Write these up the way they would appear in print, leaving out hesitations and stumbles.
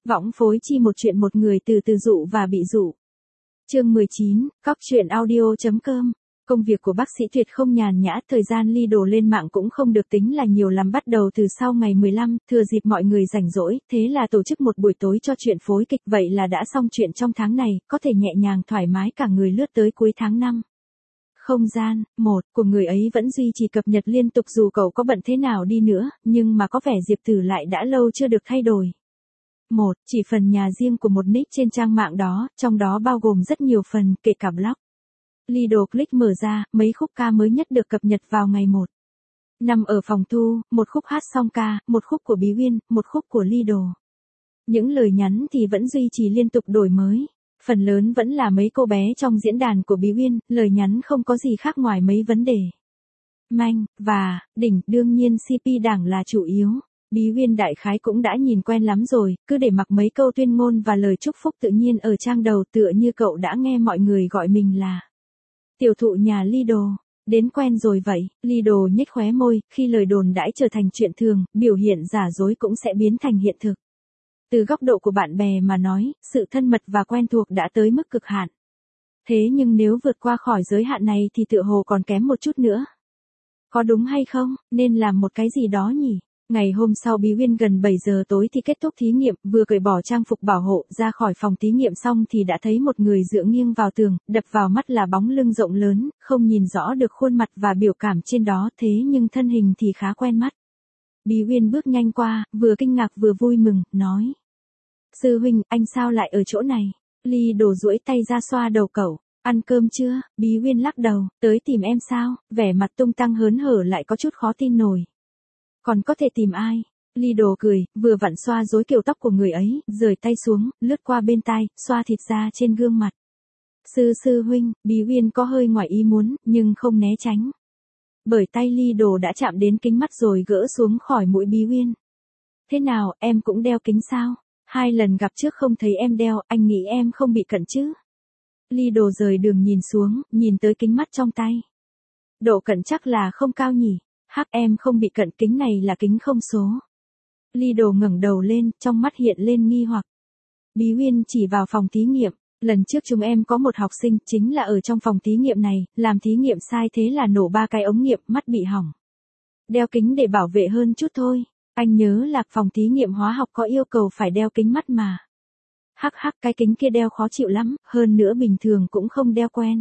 Võng phối chi một chuyện một người từ từ dụ và bị dụ. Chương 19, Cóc truyện audio.com. Công việc của bác sĩ tuyệt không nhàn nhã, thời gian Lido lên mạng cũng không được tính là nhiều lắm, bắt đầu từ sau ngày 15, thừa dịp mọi người rảnh rỗi, thế là tổ chức một buổi tối cho chuyện phối kịch, vậy là đã xong chuyện trong tháng này, có thể nhẹ nhàng thoải mái cả người lướt tới cuối tháng 5. Không gian, của người ấy vẫn duy trì cập nhật liên tục dù cậu có bận thế nào đi nữa, nhưng mà có vẻ Diệp Tử lại đã lâu chưa được thay đổi. Chỉ phần nhà riêng của một nick trên trang mạng đó, trong đó bao gồm rất nhiều phần, kể cả blog. Lido click mở ra, mấy khúc ca mới nhất được cập nhật vào ngày 1. Nằm ở phòng thu, một khúc hát song ca, một khúc của Bí Uyên, một khúc của Lido. Những lời nhắn thì vẫn duy trì liên tục đổi mới. Phần lớn vẫn là mấy cô bé trong diễn đàn của Bí Uyên, lời nhắn không có gì khác ngoài mấy vấn đề manh, và, đỉnh, đương nhiên CP đảng là chủ yếu. Bí Uyên đại khái cũng đã nhìn quen lắm rồi, cứ để mặc mấy câu tuyên ngôn và lời chúc phúc tự nhiên ở trang đầu, tựa như cậu đã nghe mọi người gọi mình là tiểu thụ nhà Lido. Đến quen rồi vậy, Lido nhếch khóe môi, khi lời đồn đãi trở thành chuyện thường, biểu hiện giả dối cũng sẽ biến thành hiện thực. Từ góc độ của bạn bè mà nói, sự thân mật và quen thuộc đã tới mức cực hạn. Thế nhưng nếu vượt qua khỏi giới hạn này thì tựa hồ còn kém một chút nữa. Có đúng hay không, nên làm một cái gì đó nhỉ? Ngày hôm sau Bí Uyên gần 7 giờ tối thì kết thúc thí nghiệm, vừa cởi bỏ trang phục bảo hộ ra khỏi phòng thí nghiệm xong thì đã thấy một người dựa nghiêng vào tường, đập vào mắt là bóng lưng rộng lớn, không nhìn rõ được khuôn mặt và biểu cảm trên đó, thế nhưng thân hình thì khá quen mắt. Bí Uyên bước nhanh qua, vừa kinh ngạc vừa vui mừng, nói: Sư huynh, anh sao lại ở chỗ này? Lido duỗi tay ra xoa đầu cậu. Ăn cơm chưa? Bí Uyên lắc đầu, tới tìm em sao? Vẻ mặt tung tăng hớn hở lại có chút khó tin nổi. Còn có thể tìm ai? Lido cười, vừa vặn xoa rối kiểu tóc của người ấy, rời tay xuống, lướt qua bên tai, xoa thịt da trên gương mặt. Sư huynh, Bí Uyên có hơi ngoài ý muốn, nhưng không né tránh. Bởi tay Lido đã chạm đến kính mắt rồi gỡ xuống khỏi mũi Bí Uyên. Thế nào, em cũng đeo kính sao? 2 lần gặp trước không thấy em đeo, anh nghĩ em không bị cận chứ? Lido rời đường nhìn xuống, nhìn tới kính mắt trong tay. Độ cận chắc là không cao nhỉ? Em không bị cận, kính này là kính không số. Lido ngẩng đầu lên, trong mắt hiện lên nghi hoặc. Bí Uyên chỉ vào phòng thí nghiệm. Lần trước chúng em có một học sinh, chính là ở trong phòng thí nghiệm này, làm thí nghiệm sai thế là nổ 3 cái ống nghiệm, mắt bị hỏng. Đeo kính để bảo vệ hơn chút thôi. Anh nhớ là phòng thí nghiệm hóa học có yêu cầu phải đeo kính mắt mà. Cái kính kia đeo khó chịu lắm, hơn nữa bình thường cũng không đeo quen.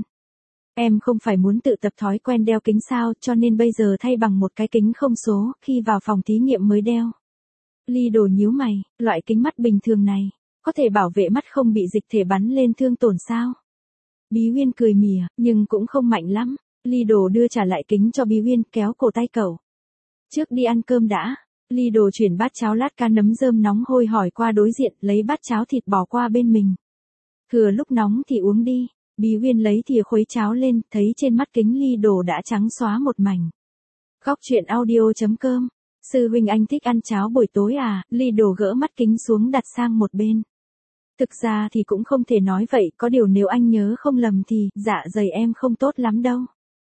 Em không phải muốn tự tập thói quen đeo kính sao, cho nên bây giờ thay bằng một cái kính không số, khi vào phòng thí nghiệm mới đeo. Lido nhíu mày, loại kính mắt bình thường này, có thể bảo vệ mắt không bị dịch thể bắn lên thương tổn sao? Bí Uyên cười mỉa, nhưng cũng không mạnh lắm. Lido đưa trả lại kính cho Bí Uyên, kéo cổ tay cậu. Trước đi ăn cơm đã. Lido chuyển bát cháo lát cá nấm rơm nóng hôi hổi qua đối diện, lấy bát cháo thịt bò qua bên mình. Thừa lúc nóng thì uống đi. Bí Uyên lấy thìa khuấy cháo lên, thấy trên mắt kính Lido đã trắng xóa một mảnh. Cóc truyện audio.com. Sư huynh, anh thích ăn cháo buổi tối à? Lido gỡ mắt kính xuống đặt sang một bên. Thực ra thì cũng không thể nói vậy, có điều nếu anh nhớ không lầm thì dạ dày em không tốt lắm đâu.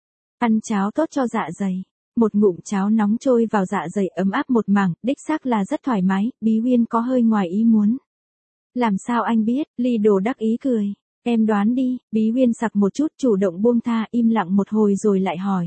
Ăn cháo tốt cho dạ dày. Một ngụm cháo nóng trôi vào dạ dày ấm áp một mảng, đích xác là rất thoải mái. Bí Uyên có hơi ngoài ý muốn. Làm sao anh biết? Lido đắc ý cười. Em đoán đi. Bí Uyên sặc một chút, chủ động buông tha, im lặng một hồi rồi lại hỏi.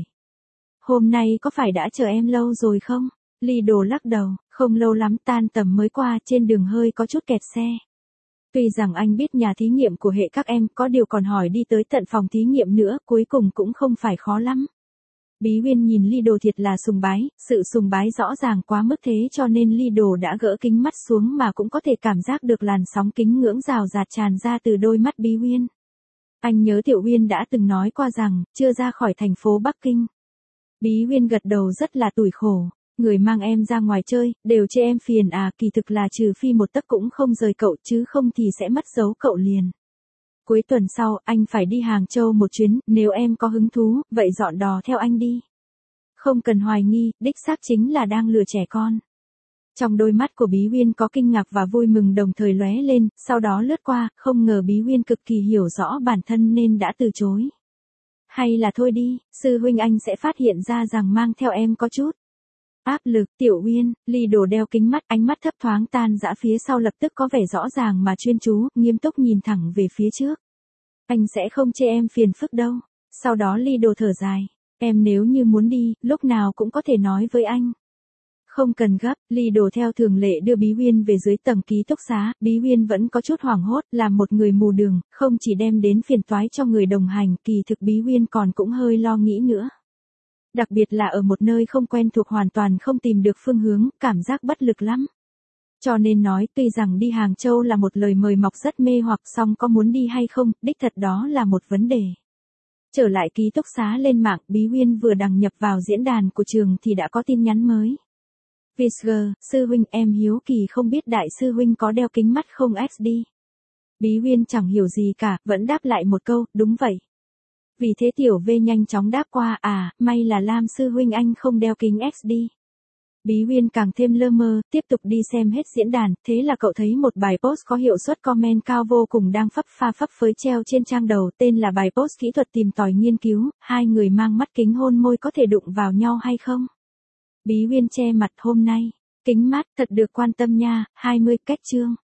Hôm nay có phải đã chờ em lâu rồi không? Lido lắc đầu, không lâu lắm, tan tầm mới qua, trên đường hơi có chút kẹt xe. Tuy rằng anh biết nhà thí nghiệm của hệ các em, có điều còn hỏi đi tới tận phòng thí nghiệm nữa, cuối cùng cũng không phải khó lắm. Bí Uyên nhìn Lido thiệt là sùng bái, sự sùng bái rõ ràng quá mức thế cho nên Lido đã gỡ kính mắt xuống mà cũng có thể cảm giác được làn sóng kính ngưỡng rào rạt tràn ra từ đôi mắt Bí Uyên. Anh nhớ Tiểu Uyên đã từng nói qua rằng, chưa ra khỏi thành phố Bắc Kinh. Bí Uyên gật đầu rất là tủi khổ. Người mang em ra ngoài chơi, đều chê em phiền à, kỳ thực là trừ phi một tấc cũng không rời cậu chứ không thì sẽ mất dấu cậu liền. Cuối tuần sau, anh phải đi Hàng Châu một chuyến, nếu em có hứng thú, vậy dọn đò theo anh đi. Không cần hoài nghi, đích xác chính là đang lừa trẻ con. Trong đôi mắt của Bí Uyên có kinh ngạc và vui mừng đồng thời lóe lên, sau đó lướt qua, không ngờ Bí Uyên cực kỳ hiểu rõ bản thân nên đã từ chối. Hay là thôi đi, sư huynh, anh sẽ phát hiện ra rằng mang theo em có chút Áp lực, Tiểu Uyên, Ly Đồ đeo kính mắt, ánh mắt thấp thoáng tan dã phía sau lập tức có vẻ rõ ràng mà chuyên chú, nghiêm túc nhìn thẳng về phía trước. Anh sẽ không chê em phiền phức đâu. Sau đó Ly Đồ thở dài. Em nếu như muốn đi, lúc nào cũng có thể nói với anh. Không cần gấp, Ly Đồ theo thường lệ đưa Bí Uyên về dưới tầng ký túc xá, Bí Uyên vẫn có chút hoảng hốt, là một người mù đường, không chỉ đem đến phiền toái cho người đồng hành, kỳ thực Bí Uyên còn cũng hơi lo nghĩ nữa. Đặc biệt là ở một nơi không quen thuộc hoàn toàn không tìm được phương hướng, cảm giác bất lực lắm. Cho nên nói tuy rằng đi Hàng Châu là một lời mời mọc rất mê hoặc, song có muốn đi hay không, đích thật đó là một vấn đề. Trở lại ký túc xá lên mạng, Bí Uyên vừa đăng nhập vào diễn đàn của trường thì đã có tin nhắn mới. Visger, sư huynh em hiếu kỳ không biết đại sư huynh có đeo kính mắt không XD. Bí Uyên chẳng hiểu gì cả, vẫn đáp lại một câu, đúng vậy. Vì thế Tiểu V nhanh chóng đáp qua, may là Lam sư huynh anh không đeo kính XD. Bí Uyên càng thêm lơ mơ, tiếp tục đi xem hết diễn đàn, thế là cậu thấy một bài post có hiệu suất comment cao vô cùng đang phấp phới treo trên trang đầu, tên là bài post kỹ thuật tìm tòi nghiên cứu, hai người mang mắt kính hôn môi có thể đụng vào nhau hay không? Bí Uyên che mặt hôm nay, kính mắt thật được quan tâm nha, 20 cách chương.